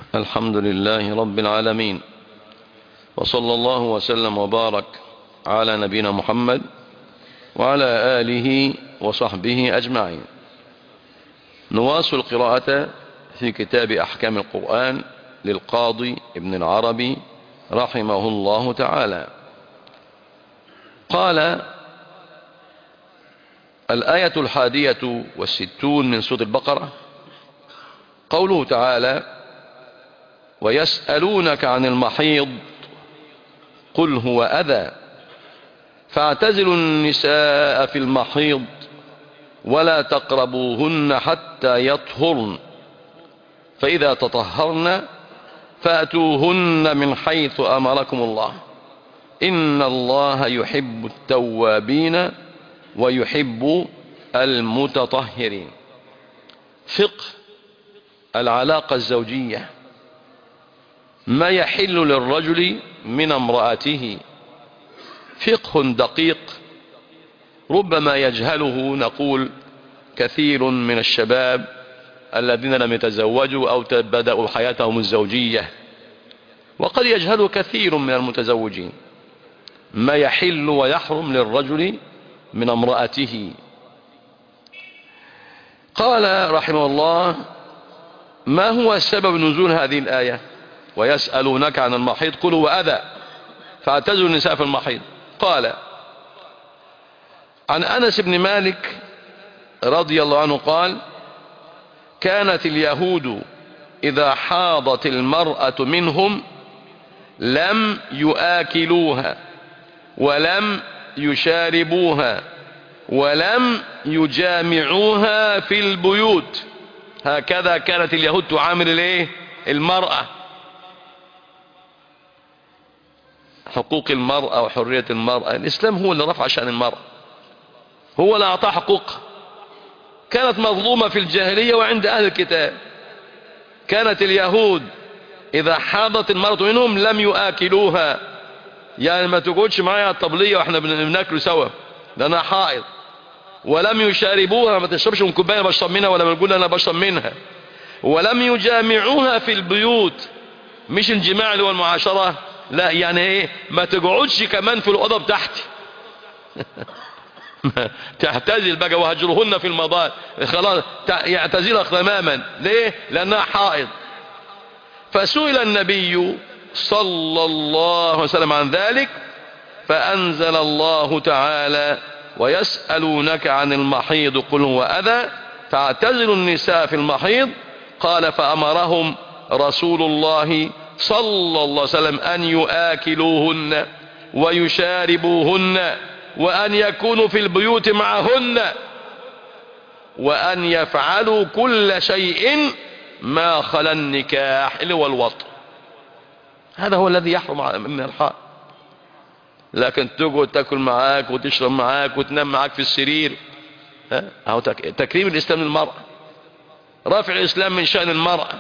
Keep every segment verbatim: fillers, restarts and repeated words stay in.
الحمد لله رب العالمين، وصلى الله وسلم وبارك على نبينا محمد وعلى آله وصحبه أجمعين. نواصل القراءة في كتاب أحكام القرآن للقاضي ابن العربي رحمه الله تعالى. قال: الآية الحادية والستون من سورة البقرة، قوله تعالى: ويسألونك عن المحيض قل هو أذى فاعتزلوا النساء في المحيض ولا تقربوهن حتى يطهرن فإذا تطهرن فأتوهن من حيث أمركم الله إن الله يحب التوابين ويحب المتطهرين. فقه العلاقة الزوجية، ما يحل للرجل من امرأته، فقه دقيق ربما يجهله نقول كثير من الشباب الذين لم يتزوجوا أو بدأوا حياتهم الزوجية، وقد يجهل كثير من المتزوجين ما يحل ويحرم للرجل من امرأته. قال رحمه الله: ما هو سبب نزول هذه الآية؟ ويسألونك عن المحيض قل هو أذى فاعتزلوا النساء في المحيض. قال: عن أنس بن مالك رضي الله عنه قال: كانت اليهود إذا حاضت المرأة منهم لم يآكلوها ولم يشاربوها ولم يجامعوها في البيوت. هكذا كانت اليهود تعامل الايه؟ المرأة. حقوق المرأة وحرية المرأة، الإسلام هو اللي رفع شأن المرأة، هو اللي أعطاها حقوقها. كانت مظلومة في الجاهلية وعند أهل الكتاب. كانت اليهود إذا حاضت المرأة منهم لم يآكلوها، يعني ما تقعدش معايا الطبلية واحنا بناكل سوا لأنها حائض. ولم يشاربوها، ما تشربش من كوباية بشرب منها ولا بنقول أنا بشرب منها. ولم يجامعوها في البيوت، مش الجماع اللي هو المعاشرة، لا، يعني ايه، ما تقعدش كمان في الأوضة بتاعتي تعتزل بقى وهجرهن في المضاجع، خلاص يعتزلها تماما. ليه؟ لأنها حائض. فسئل النبي صلى الله عليه وسلم عن ذلك فأنزل الله تعالى: ويسألونك عن المحيض قل هو أذى فاعتزلوا النساء في المحيض. قال: فأمرهم رسول الله صلى الله عليه وسلم أن يآكلوهن ويشاربوهن وأن يكونوا في البيوت معهن وأن يفعلوا كل شيء ما خلا النكاح اللي هو الوطء. هذا هو الذي يحرم من الحائض. لكن تقعد تاكل معاك وتشرب معاك وتنام معاك في السرير، ها، أو تكريم الإسلام للمرأة، رافع الإسلام من شأن المرأة.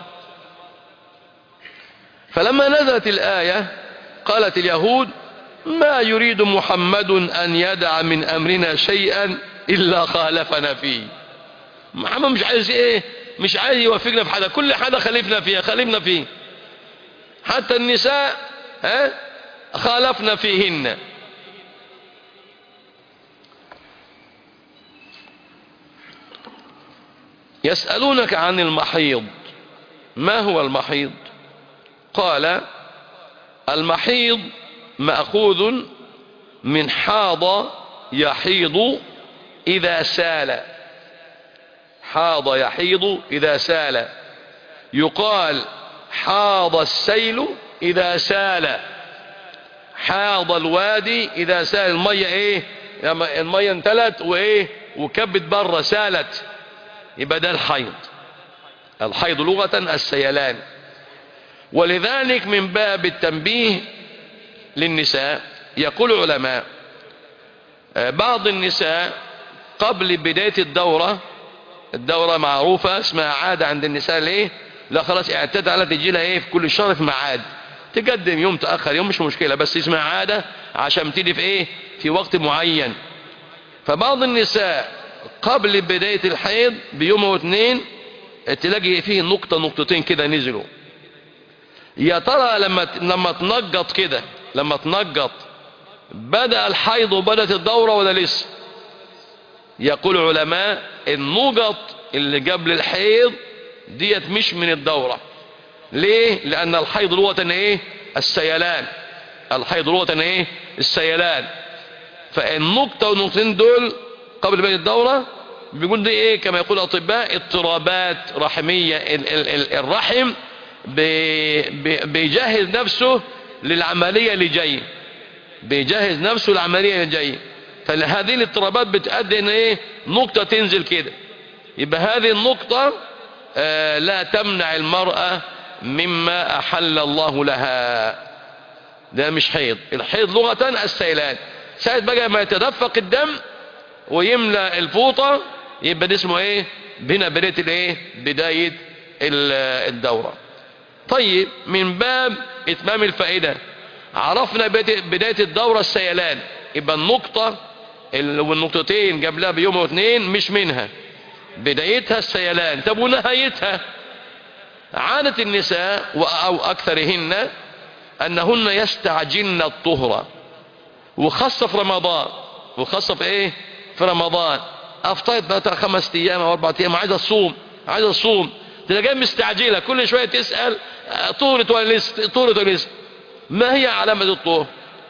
فلما نزلت الآية قالت اليهود: ما يريد محمد أن يدع من أمرنا شيئا إلا خالفنا فيه. محمد مش عايز ايه، مش عايز يوفقنا في حاجة، كل حاجة خالفنا فيها خالفنا فيه، حتى النساء ها خالفنا فيهن. يسألونك عن المحيض، ما هو المحيض؟ قال: المحيض مأخوذ من حاض يحيض إذا سال. حاض يحيض إذا سال. يقال حاض السيل إذا سال، حاض الوادي إذا سال. المية ايه، المية انتلت وايه وكبت بره سالت، يبقى ده الحيض. الحيض لغة السيلان. ولذلك من باب التنبيه للنساء يقول العلماء: بعض النساء قبل بداية الدورة، الدورة معروفة اسمها عادة عند النساء، ليه؟ لا خلاص اعتاد على تجي لها ايه في كل شهر في ميعاد، تقدم يوم تأخر يوم مش مشكلة، بس اسمها عادة عشان تيجي في ايه في وقت معين. فبعض النساء قبل بداية الحيض بيوم او اتنين تلاقي فيه نقطة نقطتين كده نزلوا، يا ترى لما لما تنجط كده، لما تنجط بدأ الحيض وبدأت الدورة ولا لسه؟ يقول علماء النجط اللي قبل الحيض ديت مش من الدورة. ليه؟ لأن الحيض لغة ايه؟ السيلان. الحيض لغة ايه؟ السيلان. فالنقطة والنقطتين دول قبل بدء الدورة بيقول دي ايه كما يقول الأطباء اضطرابات رحمية. ال ال ال الرحم بي بي بيجهز نفسه للعملية اللي جاية، بيجهز نفسه للعملية اللي جاية. فهذه الاضطرابات بتؤدي ان ايه؟ نقطة تنزل كده. يبقى هذه النقطة آه لا تمنع المرأة مما أحل الله لها. ده مش حيض. الحيض لغة السيلان. ساعة بقى ما يتدفق الدم ويملأ الفوطة يبقى ده اسمه ايه؟ هنا بداية الايه؟ بداية الدورة. طيب من باب اتمام الفائدة عرفنا بداية الدورة السيلان، يبقى النقطة والنقطتين قبلها بيوم واثنين مش منها، بدايتها السيلان. طب ونهايتها؟ عادة النساء أو أكثرهن أنهن يستعجلن الطهرة، وخاصة في رمضان. وخاصة في إيه؟ في رمضان. أفطرت بقى خمس أيام أو أربعة أيام عايزة الصوم، عايزة الصوم، تلاقيها مستعجلة كل شوية تسأل طهرت ولا لسه؟ طهرت ولا لسه؟ ما هي علامة الطهر؟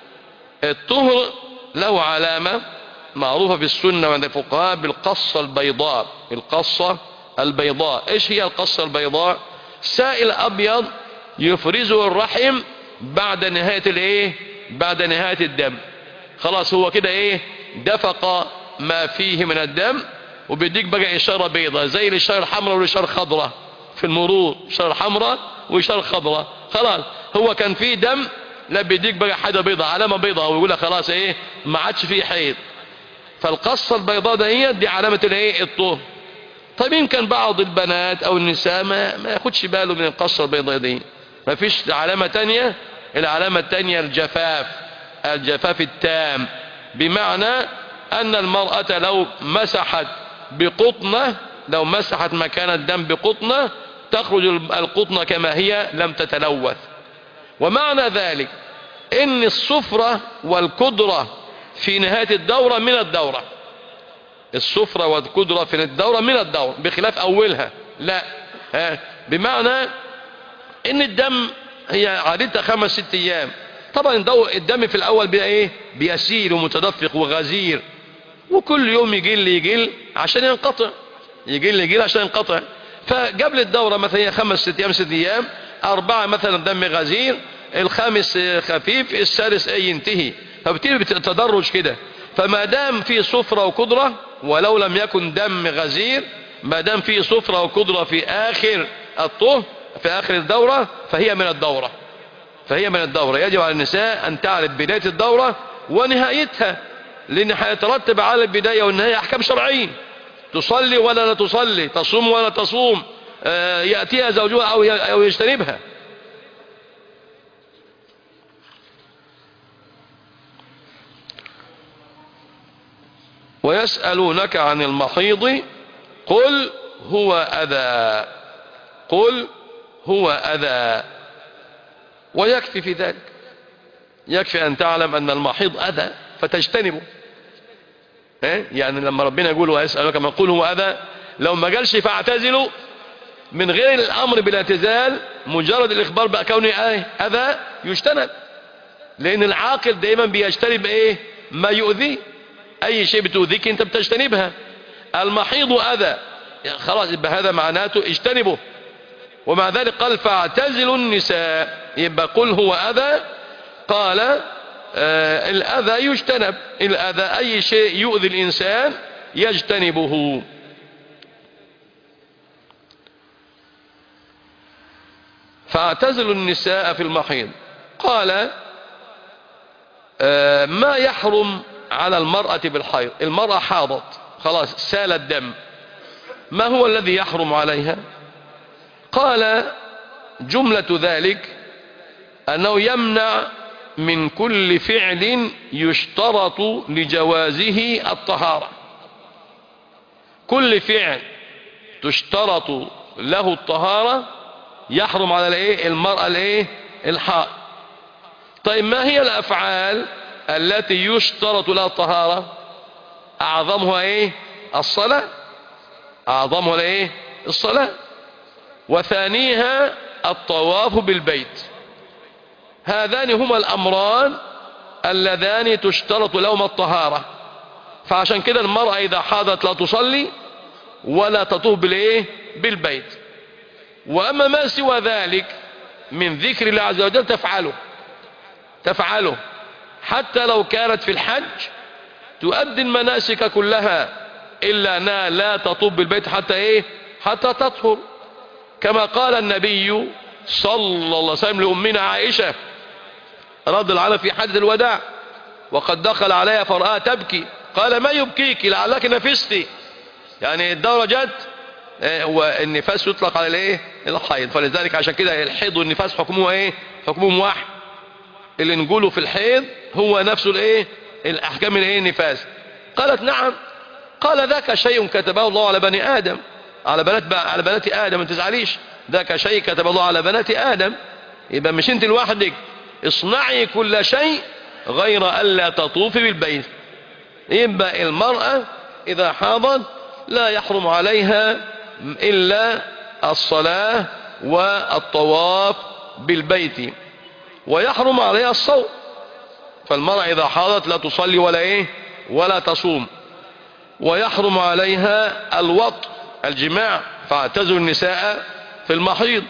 الطهر له علامة معروفة في السنة وعند الفقهاء بالقصة البيضاء. القصة البيضاء. ايش هي القصة البيضاء؟ سائل ابيض يفرزه الرحم بعد نهاية الايه؟ بعد نهاية الدم. خلاص هو كده ايه؟ دفق ما فيه من الدم وبيديك بقى اشارة بيضاء زي الاشارة الحمراء والاشارة الخضراء في المرور. اشارة حمراء واشارة خضراء. خلاص هو كان فيه دم، لا بيديك بقى حاجة بيضاء، علامة بيضاء، ويقول لك خلاص ايه؟ ما عادش فيه حيض. فالقصة البيضاء ده هي دي علامة الايه؟ الطهر. طيب يمكن بعض البنات او النساء ما, ما ياخدش باله من القصة البيضاء دي، ما فيش علامة تانية. العلامة التانية الجفاف، الجفاف التام، بمعنى ان المرأة لو مسحت بقطنة، لو مسحت مكان الدم بقطنة تخرج القطنة كما هي لم تتلوث. ومعنى ذلك ان الصفرة والكدرة في نهاية الدورة من الدورة. الصفرة والكدرة في الدورة من الدورة بخلاف اولها لا. ها بمعنى ان الدم هي عادتها خمس ست ايام. طبعا الدم في الاول بقى ايه؟ بيسير ومتدفق وغزير، وكل يوم يقل يقل عشان ينقطع، يقل يقل عشان ينقطع. فقبل الدورة مثلا هي خمس ست ايام ست ايام، اربعة مثلا دم غزير، الخامس خفيف، السادس اي ينتهي. فبتيجي بتتدرج كده. فما دام في صفرة وقدرة ولو لم يكن دم غزير، ما دام في صفرة وقدرة في اخر الطهر في اخر الدورة فهي من الدورة، فهي من الدورة. يجب على النساء ان تعرف بداية الدورة ونهايتها، لان هيترتب على البداية والنهاية احكام شرعية. تصلي ولا لا تصلي، تصوم ولا تصوم، آه يأتيها زوجها او او يجتنبها. ويسألونك عن المحيض قل هو أذى، قل هو أذى. ويكفي في ذلك، يكفي أن تعلم أن المحيض أذى فتجتنبه. يعني لما ربنا يقول ويسألونك ما قل هو أذى، لو ما قالش فاعتزلوا من غير الأمر بالاعتزال، مجرد الإخبار بكونه أذى يجتنب، لأن العاقل دائما بيجتنب إيه؟ ما يؤذيه. اي شيء بتؤذيك انت بتجتنبها. المحيض اذى، يعني خلاص يبقى هذا معناته اجتنبه. ومع ذلك قال فاعتزلوا النساء، يبقى قل هو اذى. قال آه الاذى يجتنب، الاذى اي شيء يؤذي الانسان يجتنبه. فاعتزلوا النساء في المحيض. قال آه ما يحرم على المرأة بالحيض؟ المرأة حاضت خلاص سال الدم، ما هو الذي يحرم عليها؟ قال جملة ذلك أنه يمنع من كل فعل يشترط لجوازه الطهارة. كل فعل تشترط له الطهارة يحرم على الايه المرأة الايه الحائض. طيب ما هي الافعال التي يشترط لها الطهارة؟ اعظمها ايه الصلاة، اعظمها الايه الصلاة، وثانيها الطواف بالبيت. هذان هما الامران اللذان تشترط لهما الطهارة. فعشان كده المرأة اذا حاضت لا تصلي ولا تطوف بالايه بالبيت. واما ما سوى ذلك من ذكر الله عز وجل تفعله تفعله حتى لو كانت في الحج تؤدي المناسك كلها الا انها لا تطوف بالبيت حتى ايه حتى تطهر، كما قال النبي صلى الله عليه وسلم لأمنا عائشة رضي الله عنها في حجة الوداع وقد دخل عليها فرآها تبكي، قال ما يبكيك لعلك نفستي. يعني الدورة جت، والنفاس يطلق على الايه الحيض، فلذلك عشان كده الحيض والنفاس حكمه ايه حكمهم واحد. اللي نقوله في الحيض هو نفسه الايه الاحكام الايه النفاس. قالت نعم، قال ذاك شيء كتبه الله على بني ادم، على بنات على بنات ادم، ما تزعليش، ذاك شيء كتبه الله على بنات ادم. يبقى مش انت لوحدك، اصنعي كل شيء غير الا تطوفي بالبيت. يبقى المرأة اذا حاضت لا يحرم عليها الا الصلاة والطواف بالبيت، ويحرم عليها الصوم. فالمرأة اذا حاضت لا تصلي ولا ايه ولا تصوم. ويحرم عليها الوطء الجماع، فاعتزلوا النساء في المحيض.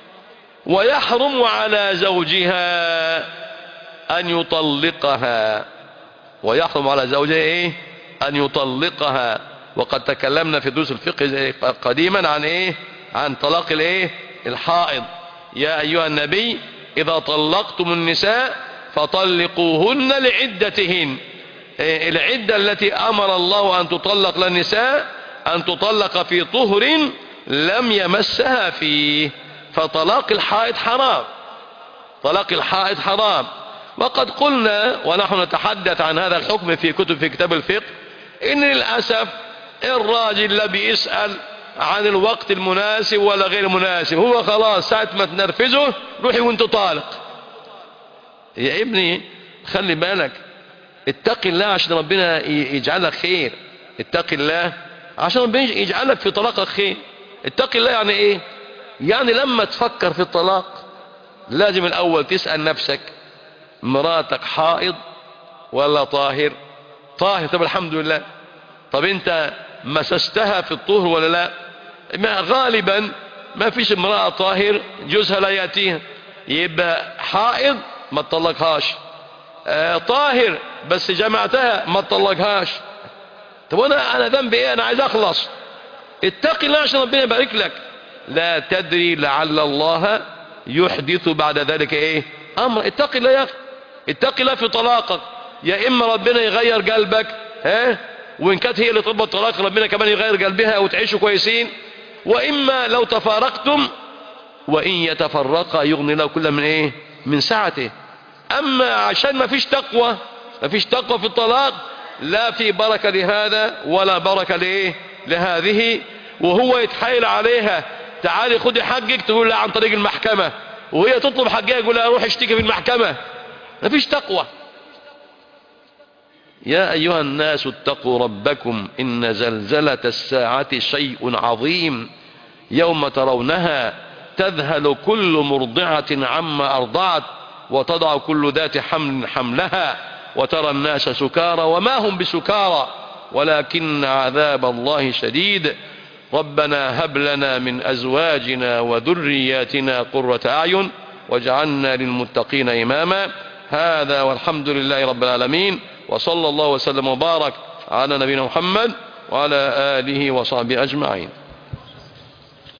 ويحرم على زوجها ان يطلقها، ويحرم على زوجها ايه ان يطلقها. وقد تكلمنا في دروس الفقه قديما عن ايه عن طلاق الايه الحائض. يا ايها النبي اذا طلقتم النساء فطلقوهن لعدتهن. العدة التي امر الله ان تطلق للنساء ان تطلق في طهر لم يمسها فيه. فطلاق الحائض حرام، طلاق الحائض حرام. وقد قلنا ونحن نتحدث عن هذا الحكم في كتب في كتاب الفقه ان للأسف الراجل لا بيسأل عن الوقت المناسب ولا غير المناسب، هو خلاص ساعة ما تنرفزه روحي وانت طالق. يا ابني خلي بالك، اتق الله عشان ربنا يجعلك خير، اتق الله عشان ربنا يجعلك في طلاقك خير. اتق الله يعني ايه؟ يعني لما تفكر في الطلاق لازم الاول تسأل نفسك مراتك حائض ولا طاهر؟ طاهر، طب الحمد لله. طب انت مسستها في الطهر ولا لا؟ ما غالبا ما فيش امرأة طاهر جوزها لا يأتيها، يبقى حائض ما تطلقهاش، آه طاهر بس جمعتها ما تطلقهاش. طب انا انا ذنبي ايه؟ انا عايز اخلص. اتقي الله عشان ربنا يبارك لك. لا تدري لعل الله يحدث بعد ذلك ايه امر. اتقي الله يا اخي، اتقي الله في طلاقك. يا اما ربنا يغير قلبك، ها، وان كانت هي اللي طلبت الطلاق ربنا كمان يغير قلبها وتعيشوا كويسين. واما لو تفارقتم وان يتفرقا يغني له كل من ايه من سعته. اما عشان ما فيش تقوى، ما فيش تقوى في الطلاق، لا في بركة لهذا ولا بركة لايه لهذه. وهو يتحايل عليها تعالي خدي حقك، تقول لا عن طريق المحكمة، وهي تطلب حقها يقول لها روح اشتكي في المحكمة. ما فيش تقوى. يا أيها الناس اتقوا ربكم إن زلزلة الساعة شيء عظيم يوم ترونها تذهل كل مرضعة عما أرضعت وتضع كل ذات حمل حملها وترى الناس سكارى وما هم بسكارى ولكن عذاب الله شديد. ربنا هب لنا من أزواجنا وذرياتنا قرة أعين واجعلنا للمتقين إماما. هذا والحمد لله رب العالمين، وصلى الله وسلم وبارك على نبينا محمد وعلى آله وصحبه أجمعين.